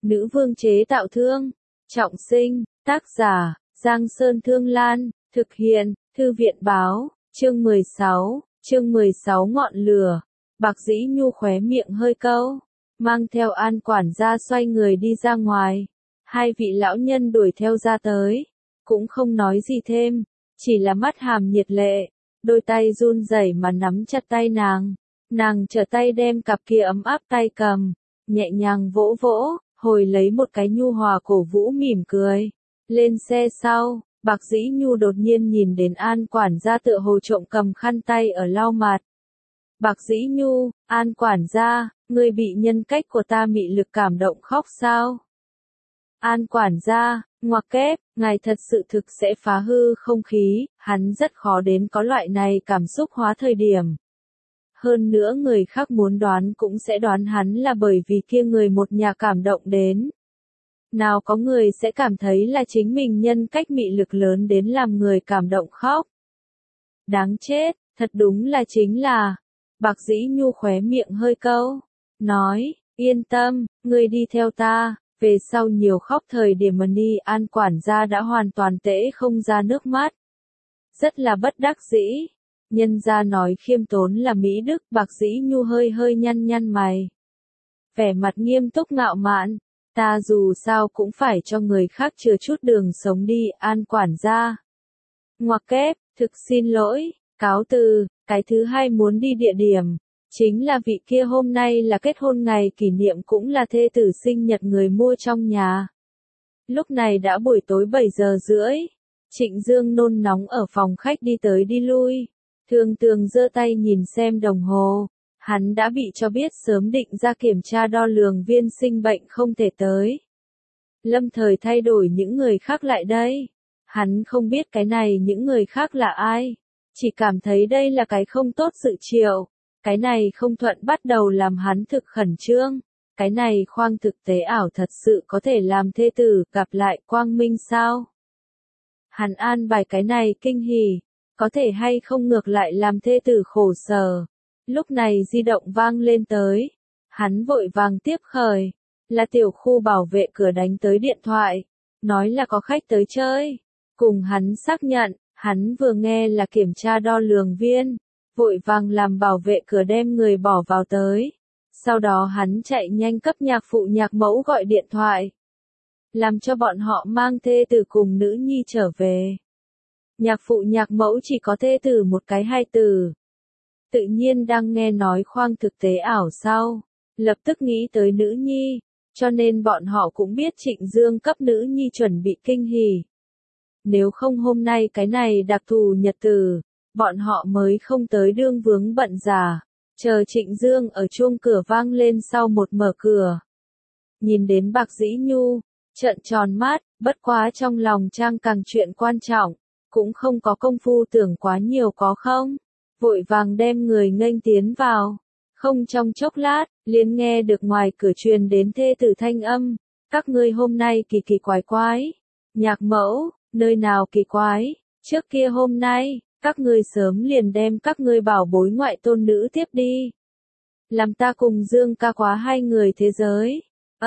Nữ vương chế tạo thương. Trọng sinh, tác giả, Giang Sơn Thương Lan, thực hiện, Thư viện báo, chương 16 ngọn lửa. Bạc Dĩ Nhu khóe miệng hơi cau, mang theo An quản gia xoay người đi ra ngoài. Hai vị lão nhân đuổi theo ra tới, cũng không nói gì thêm, chỉ là mắt hàm nhiệt lệ, đôi tay run rẩy mà nắm chặt tay nàng. Nàng trở tay đem cặp kia ấm áp tay cầm, nhẹ nhàng vỗ vỗ, hồi lấy một cái nhu hòa cổ vũ mỉm cười. Lên xe sau, Bạc Dĩ Nhu đột nhiên nhìn đến An quản gia tựa hồ trộm cầm khăn tay ở lau mặt. Bạc Dĩ Nhu, An quản gia, ngươi bị nhân cách của ta mị lực cảm động khóc sao? An quản gia, ngoặc kép, ngài thật sự thực sẽ phá hư không khí, hắn rất khó đến có loại này cảm xúc hóa thời điểm. Hơn nữa người khác muốn đoán cũng sẽ đoán hắn là bởi vì kia người một nhà cảm động đến. Nào có người sẽ cảm thấy là chính mình nhân cách mị lực lớn đến làm người cảm động khóc. Đáng chết, thật đúng là chính là. Bạc Dĩ Nhu khóe miệng hơi cau, nói, yên tâm, ngươi đi theo ta, về sau nhiều khóc thời điểm mà đi. An quản gia đã hoàn toàn tễ không ra nước mắt. Rất là bất đắc dĩ. Nhân gia nói khiêm tốn là mỹ đức. Bạc Dĩ Nhu hơi nhăn mày. Vẻ mặt nghiêm túc ngạo mạn, ta dù sao cũng phải cho người khác chừa chút đường sống đi. An quản gia. Ngoặc kép, thực xin lỗi, cáo từ. Cái thứ hai muốn đi địa điểm, chính là vị kia hôm nay là kết hôn ngày kỷ niệm cũng là thê tử sinh nhật người mua trong nhà. Lúc này đã buổi tối 7 giờ rưỡi, Trịnh Dương nôn nóng ở phòng khách đi tới đi lui. Thường Tường giơ tay nhìn xem đồng hồ, hắn đã bị cho biết sớm định ra kiểm tra đo lường viên sinh bệnh không thể tới. Lâm thời thay đổi những người khác lại đây. Hắn không biết cái này những người khác là ai. Chỉ cảm thấy đây là cái không tốt dự triệu. Cái này không thuận bắt đầu làm hắn thực khẩn trương. Cái này khoang thực tế ảo thật sự có thể làm thê tử gặp lại quang minh sao? Hắn an bài cái này kinh hỉ. Có thể hay không ngược lại làm thê tử khổ sở. Lúc này di động vang lên tới. Hắn vội vàng tiếp khởi. Là tiểu khu bảo vệ cửa đánh tới điện thoại. Nói là có khách tới chơi. Cùng hắn xác nhận. Hắn vừa nghe là kiểm tra đo lường viên, vội vàng làm bảo vệ cửa đem người bỏ vào tới. Sau đó hắn chạy nhanh cấp nhạc phụ nhạc mẫu gọi điện thoại, làm cho bọn họ mang thê tử cùng nữ nhi trở về. Nhạc phụ nhạc mẫu chỉ có thê tử một cái hai tử. Tự nhiên đang nghe nói khoang thực tế ảo sau, lập tức nghĩ tới nữ nhi, cho nên bọn họ cũng biết Trịnh Dương cấp nữ nhi chuẩn bị kinh hỉ. Nếu không hôm nay cái này đặc thù nhật tử, bọn họ mới không tới đương vướng bận giả. Chờ Trịnh Dương ở chuông cửa vang lên sau một mở cửa. Nhìn đến Bạc Dĩ Nhu, trợn tròn mắt, bất quá trong lòng trang càng chuyện quan trọng, cũng không có công phu tưởng quá nhiều có không. Vội vàng đem người nghênh tiến vào. Không trong chốc lát, liền nghe được ngoài cửa truyền đến thê tử thanh âm. Các ngươi hôm nay kỳ kỳ quái quái. Nhạc mẫu. Nơi nào kỳ quái, trước kia hôm nay, các ngươi sớm liền đem các ngươi bảo bối ngoại tôn nữ tiếp đi. Làm ta cùng Dương ca quá hai người thế giới.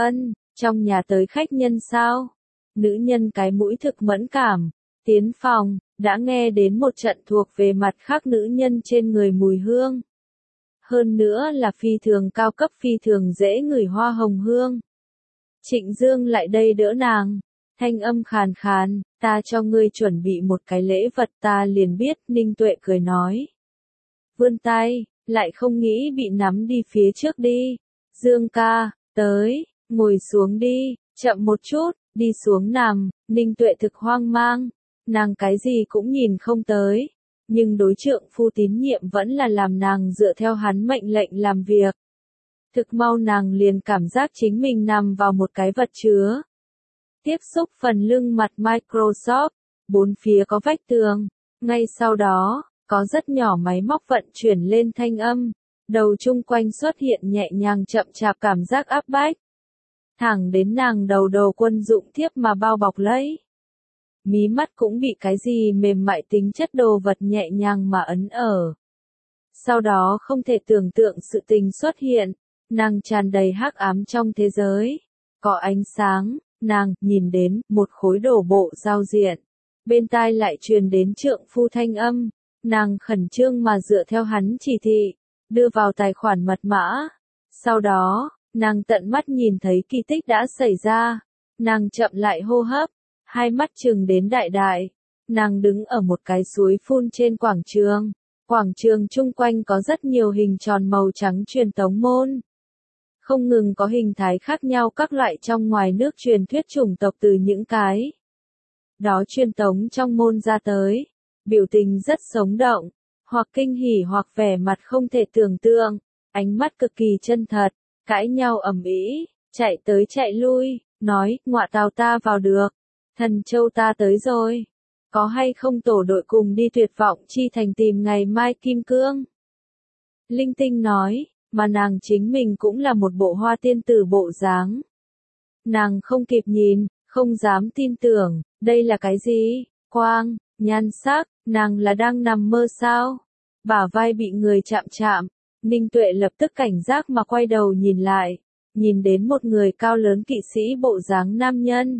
Trong nhà tới khách nhân sao? Nữ nhân cái mũi thực mẫn cảm, tiến phòng, đã nghe đến một trận thuộc về mặt khác nữ nhân trên người mùi hương. Hơn nữa là phi thường cao cấp phi thường dễ ngửi hoa hồng hương. Trịnh Dương lại đây đỡ nàng. Thanh âm khàn khàn, ta cho ngươi chuẩn bị một cái lễ vật. Ta liền biết. Ninh Tuệ cười nói. Vươn tay, lại không nghĩ bị nắm đi phía trước đi. Dương ca, tới, ngồi xuống đi, chậm một chút, đi xuống nằm. Ninh Tuệ thực hoang mang, nàng cái gì cũng nhìn không tới, nhưng đối trượng phu tín nhiệm vẫn là làm nàng dựa theo hắn mệnh lệnh làm việc. Thực mau nàng liền cảm giác chính mình nằm vào một cái vật chứa. Tiếp xúc phần lưng mặt Microsoft, bốn phía có vách tường, ngay sau đó, có rất nhỏ máy móc vận chuyển lên thanh âm, đầu chung quanh xuất hiện nhẹ nhàng chậm chạp cảm giác áp bách. Thẳng đến nàng đầu quân dụng thiếp mà bao bọc lấy. Mí mắt cũng bị cái gì mềm mại tính chất đồ vật nhẹ nhàng mà ấn ở. Sau đó không thể tưởng tượng sự tình xuất hiện, nàng tràn đầy hắc ám trong thế giới. có ánh sáng, nàng nhìn đến một khối đổ bộ giao diện. Bên tai lại truyền đến trượng phu thanh âm, nàng khẩn trương mà dựa theo hắn chỉ thị, đưa vào tài khoản mật mã. Sau đó, nàng tận mắt nhìn thấy kỳ tích đã xảy ra, nàng chậm lại hô hấp, hai mắt trừng đến đại đại. Nàng đứng ở một cái suối phun trên quảng trường chung quanh có rất nhiều hình tròn màu trắng truyền tống môn. Không ngừng có hình thái khác nhau các loại trong ngoài nước truyền thuyết chủng tộc từ những cái đó truyền tống trong môn ra tới, biểu tình rất sống động, hoặc kinh hỉ hoặc vẻ mặt không thể tưởng tượng, ánh mắt cực kỳ chân thật, cãi nhau ầm ĩ, chạy tới chạy lui, nói, ngọa tào ta vào được, thần châu ta tới rồi, có hay không tổ đội cùng đi tuyệt vọng chi thành tìm ngày mai kim cương. Linh tinh nói, mà nàng chính mình cũng là một bộ hoa tiên tử bộ dáng. Nàng không kịp nhìn, không dám tin tưởng, đây là cái gì? Quang, nhan sắc, nàng là đang nằm mơ sao? Bả vai bị người chạm chạm, Ninh Tuệ lập tức cảnh giác mà quay đầu nhìn lại, nhìn đến một người cao lớn kỵ sĩ bộ dáng nam nhân.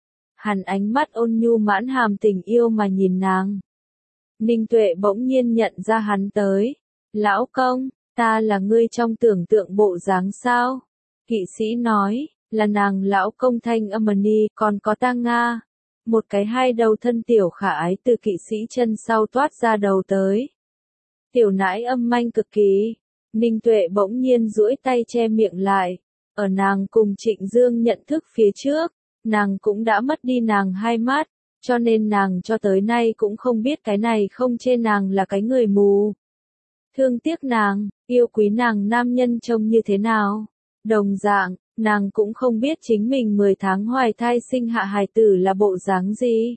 Hắn ánh mắt ôn nhu mãn hàm tình yêu mà nhìn nàng. Ninh Tuệ bỗng nhiên nhận ra hắn tới. Lão công, ta là ngươi trong tưởng tượng bộ dáng sao? Kỵ sĩ nói, là nàng lão công Thanh Âm-ni, còn có ta Nga. Một cái hai đầu thân tiểu khả ái từ kỵ sĩ chân sau toát ra đầu tới. Tiểu nãi âm manh cực kỳ. Ninh Tuệ bỗng nhiên duỗi tay che miệng lại. Ở nàng cùng Trịnh Dương nhận thức phía trước, nàng cũng đã mất đi nàng hai mắt, cho nên nàng cho tới nay cũng không biết cái này không chê nàng là cái người mù. Thương tiếc nàng, yêu quý nàng nam nhân trông như thế nào. Đồng dạng, nàng cũng không biết chính mình 10 tháng hoài thai sinh hạ hài tử là bộ dáng gì.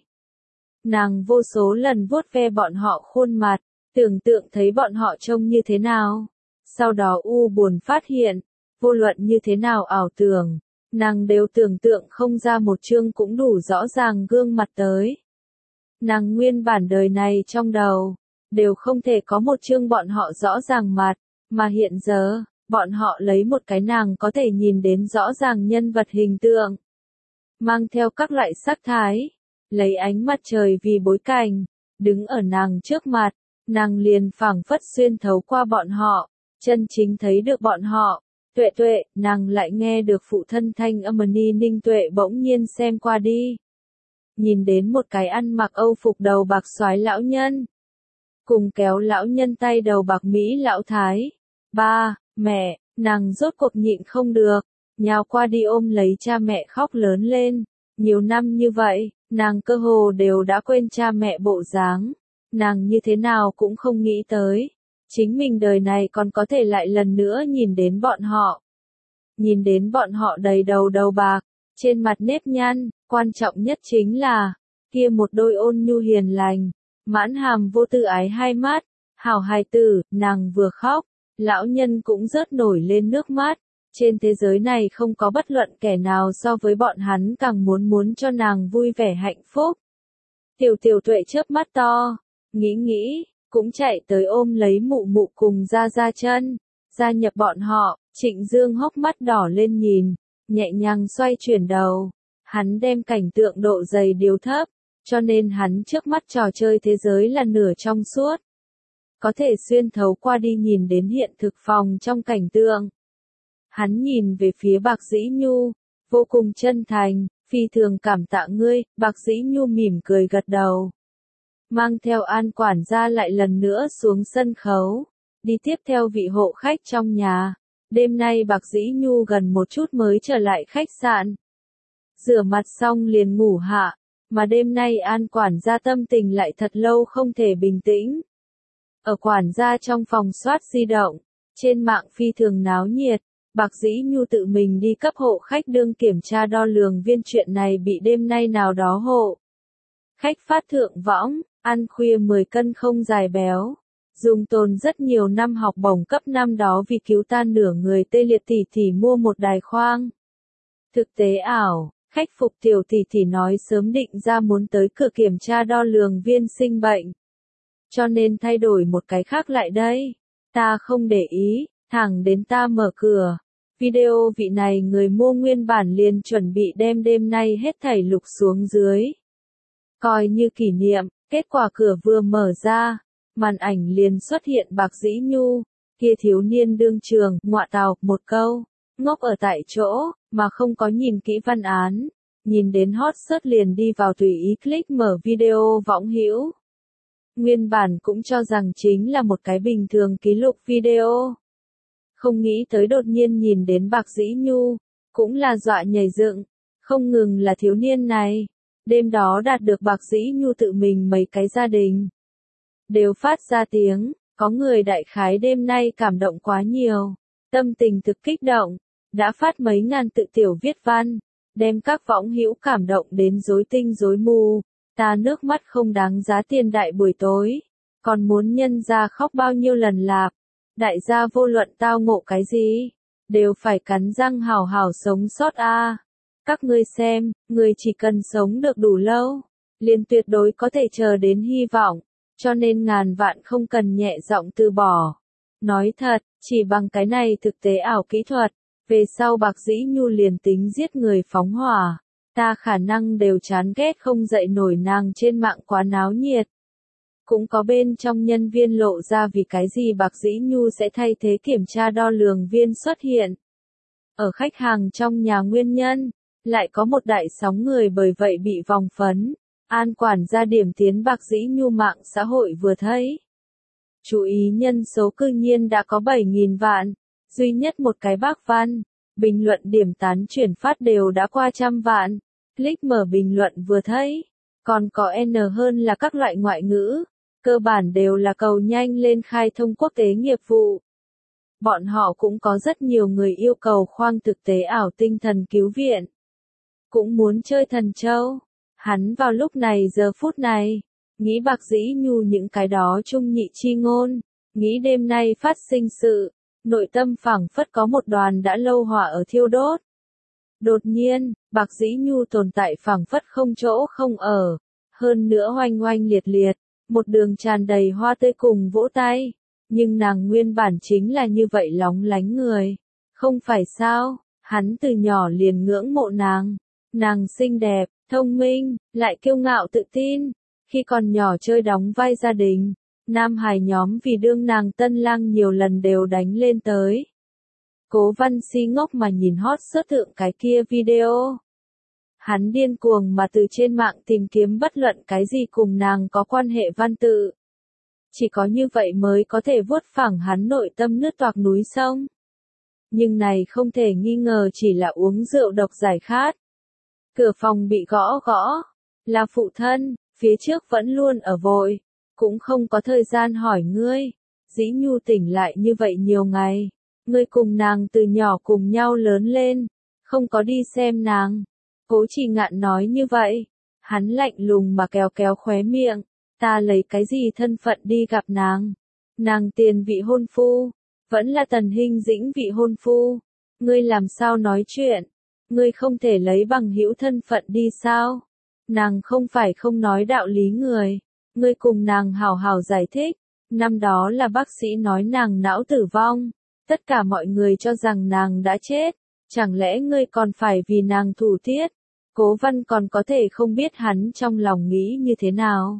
Nàng vô số lần vuốt ve bọn họ khuôn mặt, tưởng tượng thấy bọn họ trông như thế nào. Sau đó buồn phát hiện, vô luận như thế nào ảo tưởng, nàng đều tưởng tượng không ra một chương cũng đủ rõ ràng gương mặt tới. Nàng nguyên bản đời này trong đầu, đều không thể có một chương bọn họ rõ ràng mặt, mà hiện giờ, bọn họ lấy một cái nàng có thể nhìn đến rõ ràng nhân vật hình tượng. Mang theo các loại sắc thái, lấy ánh mặt trời vì bối cảnh, đứng ở nàng trước mặt, nàng liền phảng phất xuyên thấu qua bọn họ, chân chính thấy được bọn họ. Tuệ tuệ, nàng lại nghe được phụ thân Thanh Âm-ni. Ninh Tuệ bỗng nhiên xem qua đi. Nhìn đến một cái ăn mặc âu phục đầu bạc soái lão nhân. Cùng kéo lão nhân tay đầu bạc Mỹ lão thái. Ba, mẹ, nàng rốt cuộc nhịn không được. Nhào qua đi ôm lấy cha mẹ khóc lớn lên. Nhiều năm như vậy, nàng cơ hồ đều đã quên cha mẹ bộ dáng. Nàng như thế nào cũng không nghĩ tới. Chính mình đời này còn có thể lại lần nữa nhìn đến bọn họ. Nhìn đến bọn họ đầy đầu bạc, trên mặt nếp nhăn, quan trọng nhất chính là, kia một đôi ôn nhu hiền lành, mãn hàm vô tư ái hai mắt, hảo hài tử, nàng vừa khóc, lão nhân cũng rớt nổi lên nước mắt. Trên thế giới này không có bất luận kẻ nào so với bọn hắn càng muốn cho nàng vui vẻ hạnh phúc. Tiểu Tuệ chớp mắt to, nghĩ, cũng chạy tới ôm lấy mụ mụ cùng ra chân, gia nhập bọn họ. Trịnh Dương hốc mắt đỏ lên nhìn, nhẹ nhàng xoay chuyển đầu, hắn đem cảnh tượng độ dày điều thấp, cho nên hắn trước mắt trò chơi thế giới là nửa trong suốt. Có thể xuyên thấu qua đi nhìn đến hiện thực phòng trong cảnh tượng. Hắn nhìn về phía Bạc Dĩ Nhu, vô cùng chân thành, phi thường cảm tạ ngươi. Bạc Dĩ Nhu mỉm cười gật đầu. Mang theo An quản gia lại lần nữa xuống sân khấu, đi tiếp theo vị hộ khách trong nhà. Đêm nay Bạc Dĩ Nhu gần một chút mới trở lại khách sạn. Rửa mặt xong liền ngủ hạ, mà đêm nay An quản gia tâm tình lại thật lâu không thể bình tĩnh. Ở quản gia trong phòng soát di động, trên mạng phi thường náo nhiệt, Bạc Dĩ Nhu tự mình đi cấp hộ khách đương kiểm tra đo lường viên chuyện này bị đêm nay nào đó hộ khách phát thượng võng, ăn khuya 10 cân không dài béo. Dùng tồn rất nhiều năm học bổng cấp năm đó vì cứu tan nửa người tê liệt tỷ mua một đài khoang. Thực tế ảo, khách phục tiểu tỷ nói sớm định ra muốn tới cửa kiểm tra đo lường viên sinh bệnh. Cho nên thay đổi một cái khác lại đây. Ta không để ý, thẳng đến ta mở cửa. Video vị này người mua nguyên bản liền chuẩn bị đem đêm nay hết thảy lục xuống dưới. Coi như kỷ niệm, kết quả cửa vừa mở ra, màn ảnh liền xuất hiện Bạc Dĩ Nhu, kia thiếu niên đương trường, ngọa tào, một câu, ngốc ở tại chỗ, mà không có nhìn kỹ văn án, nhìn đến hot search liền đi vào tùy ý click mở video võng hữu. Nguyên bản cũng cho rằng chính là một cái bình thường ký lục video. Không nghĩ tới đột nhiên nhìn đến Bạc Dĩ Nhu, cũng là dọa nhảy dựng, không ngừng là thiếu niên này. Đêm đó đạt được Bạc Dĩ Nhu tự mình mấy cái gia đình đều phát ra tiếng, có người đại khái đêm nay cảm động quá nhiều, tâm tình thực kích động, đã phát mấy ngàn tự tiểu viết văn, đem các võng hữu cảm động đến rối tinh rối mù, ta nước mắt không đáng giá tiền đại buổi tối, còn muốn nhân ra khóc bao nhiêu lần lạp, đại gia vô luận tao ngộ cái gì, đều phải cắn răng hào hào sống sót a. Các ngươi xem, người chỉ cần sống được đủ lâu, liền tuyệt đối có thể chờ đến hy vọng, cho nên ngàn vạn không cần nhẹ giọng từ bỏ. Nói thật, chỉ bằng cái này thực tế ảo kỹ thuật, về sau Bạc Dĩ Nhu liền tính giết người phóng hỏa, ta khả năng đều chán ghét không dậy nổi nàng trên mạng quá náo nhiệt. Cũng có bên trong nhân viên lộ ra vì cái gì Bạc Dĩ Nhu sẽ thay thế kiểm tra đo lường viên xuất hiện. Ở khách hàng trong nhà nguyên nhân, lại có một đại sóng người bởi vậy bị vòng phấn. An quản gia điểm tiến Bạc Dĩ Nhu mạng xã hội vừa thấy. Chú ý nhân số cư nhiên đã có 7.000 vạn, duy nhất một cái bác văn, bình luận điểm tán chuyển phát đều đã qua 100 vạn, click mở bình luận vừa thấy, còn có N hơn là các loại ngoại ngữ, cơ bản đều là cầu nhanh lên khai thông quốc tế nghiệp vụ. Bọn họ cũng có rất nhiều người yêu cầu khoang thực tế ảo tinh thần cứu viện, cũng muốn chơi thần châu. Hắn vào lúc này giờ phút này, nghĩ Bạc Dĩ Nhu những cái đó trung nhị chi ngôn, nghĩ đêm nay phát sinh sự, nội tâm phảng phất có một đoàn đã lâu hỏa ở thiêu đốt. Đột nhiên, Bạc Dĩ Nhu tồn tại phảng phất không chỗ không ở, hơn nữa oanh oanh liệt liệt, một đường tràn đầy hoa tươi cùng vỗ tay, nhưng nàng nguyên bản chính là như vậy lóng lánh người, không phải sao, hắn từ nhỏ liền ngưỡng mộ nàng xinh đẹp, thông minh, lại kiêu ngạo tự tin, khi còn nhỏ chơi đóng vai gia đình, nam hài nhóm vì đương nàng tân lang nhiều lần đều đánh lên tới. Cố Văn si ngốc mà nhìn hot search thượng cái kia video. Hắn điên cuồng mà từ trên mạng tìm kiếm bất luận cái gì cùng nàng có quan hệ văn tự. Chỉ có như vậy mới có thể vuốt phẳng hắn nội tâm nứt toạc núi sông. Nhưng này không thể nghi ngờ chỉ là uống rượu độc giải khát. Cửa phòng bị gõ gõ, là phụ thân, phía trước vẫn luôn ở vội, cũng không có thời gian hỏi ngươi. Dĩ Nhu tỉnh lại như vậy nhiều ngày, ngươi cùng nàng từ nhỏ cùng nhau lớn lên, không có đi xem nàng. Cố Chỉ Ngạn nói như vậy, hắn lạnh lùng mà kéo kéo khóe miệng, ta lấy cái gì thân phận đi gặp nàng? Nàng tiền vị hôn phu, vẫn là Tần Hinh Dĩnh vị hôn phu, ngươi làm sao nói chuyện? Ngươi không thể lấy bằng hữu thân phận đi sao? Nàng không phải không nói đạo lý người, ngươi cùng nàng hào hào giải thích, năm đó là bác sĩ nói nàng não tử vong, tất cả mọi người cho rằng nàng đã chết, chẳng lẽ ngươi còn phải vì nàng thủ tiết? Cố Văn còn có thể không biết hắn trong lòng nghĩ như thế nào.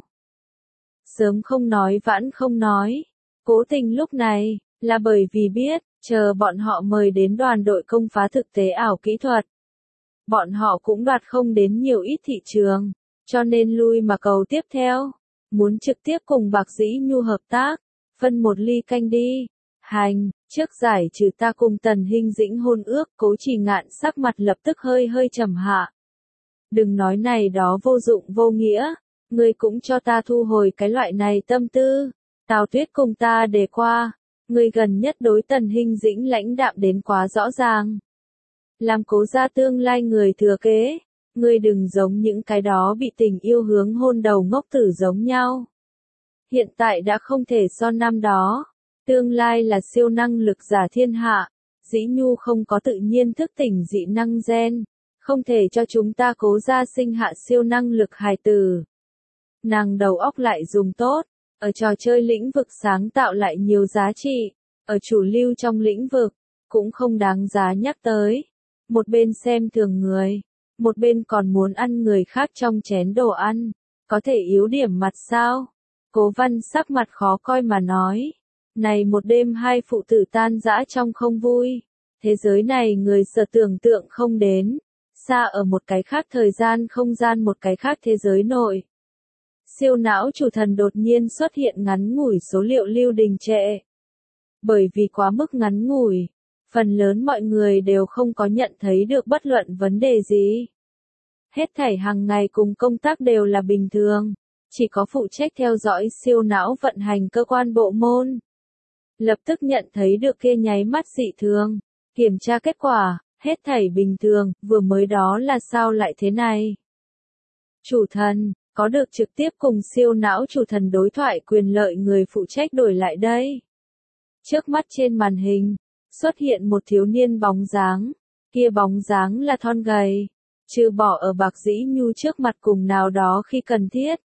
Sớm không nói vãn không nói, cố tình lúc này, là bởi vì biết, chờ bọn họ mời đến đoàn đội công phá thực tế ảo kỹ thuật. Bọn họ cũng đoạt không đến nhiều ít thị trường, cho nên lui mà cầu tiếp theo, muốn trực tiếp cùng Bạc Dĩ Nhu hợp tác, phân một ly canh đi. Hành, trước giải trừ ta cùng Tần Hinh Dĩnh hôn ước, Cố Chỉ Ngạn sắc mặt lập tức hơi hơi trầm hạ. Đừng nói này đó vô dụng vô nghĩa, ngươi cũng cho ta thu hồi cái loại này tâm tư. Tào Tuyết cùng ta đề qua, ngươi gần nhất đối Tần Hinh Dĩnh lãnh đạm đến quá rõ ràng. Làm Cố gia tương lai người thừa kế, ngươi đừng giống những cái đó bị tình yêu hướng hôn đầu ngốc tử giống nhau. Hiện tại đã không thể so năm đó, tương lai là siêu năng lực giả thiên hạ, Dĩ Nhu không có tự nhiên thức tỉnh dị năng gen, không thể cho chúng ta Cố gia sinh hạ siêu năng lực hài tử. Nàng đầu óc lại dùng tốt, ở trò chơi lĩnh vực sáng tạo lại nhiều giá trị, ở chủ lưu trong lĩnh vực, cũng không đáng giá nhắc tới. Một bên xem thường người, một bên còn muốn ăn người khác trong chén đồ ăn, có thể yếu điểm mặt sao? Cố Văn sắc mặt khó coi mà nói. Này một đêm hai phụ tử tan rã trong không vui. Thế giới này người sợ tưởng tượng không đến. Xa ở một cái khác thời gian không gian một cái khác thế giới nội. Siêu não chủ thần đột nhiên xuất hiện ngắn ngủi số liệu lưu đình trệ. Bởi vì quá mức ngắn ngủi, phần lớn mọi người đều không có nhận thấy được bất luận vấn đề gì. Hết thảy hàng ngày cùng công tác đều là bình thường, chỉ có phụ trách theo dõi siêu não vận hành cơ quan bộ môn. Lập tức nhận thấy được kia nháy mắt dị thường, kiểm tra kết quả, hết thảy bình thường, vừa mới đó là sao lại thế này? Chủ thần, có được trực tiếp cùng siêu não chủ thần đối thoại quyền lợi người phụ trách đổi lại đây. Trước mắt trên màn hình, xuất hiện một thiếu niên bóng dáng, kia bóng dáng là thon gầy, trừ bỏ ở Bạc Dĩ Nhu trước mặt cùng nào đó khi cần thiết.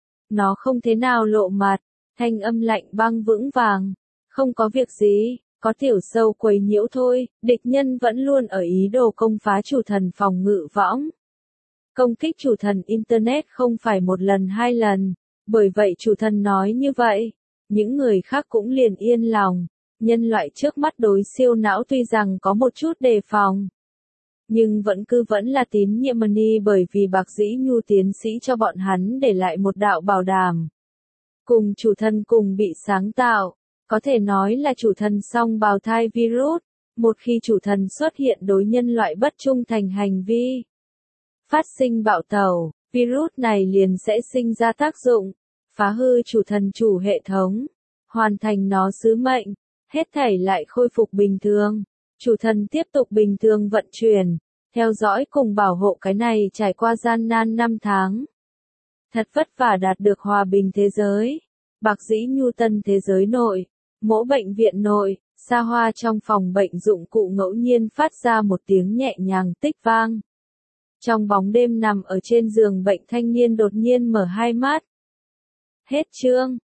Nó không thế nào lộ mặt, thanh âm lạnh băng vững vàng, không có việc gì, có tiểu sâu quấy nhiễu thôi, địch nhân vẫn luôn ở ý đồ công phá chủ thần phòng ngự võng. Công kích chủ thần Internet không phải một lần hai lần, bởi vậy chủ thần nói như vậy, những người khác cũng liền yên lòng. Nhân loại trước mắt đối siêu não tuy rằng có một chút đề phòng, nhưng vẫn là tín nhiệm Mani bởi vì Bạc Dĩ Nhu tiến sĩ cho bọn hắn để lại một đạo bảo đảm. Cùng chủ thần cùng bị sáng tạo, có thể nói là chủ thần song bào thai virus, một khi chủ thần xuất hiện đối nhân loại bất trung thành hành vi, phát sinh bạo tẩu, virus này liền sẽ sinh ra tác dụng, phá hư chủ thần chủ hệ thống, hoàn thành nó sứ mệnh. Hết thảy lại khôi phục bình thường, chủ thần tiếp tục bình thường vận chuyển, theo dõi cùng bảo hộ cái này trải qua gian nan 5 tháng. Thật vất vả đạt được hòa bình thế giới, Bạc Dĩ Nhu tân thế giới nội, mỗi bệnh viện nội, xa hoa trong phòng bệnh dụng cụ ngẫu nhiên phát ra một tiếng nhẹ nhàng tích vang. Trong bóng đêm nằm ở trên giường bệnh thanh niên đột nhiên mở hai mắt. Hết chương.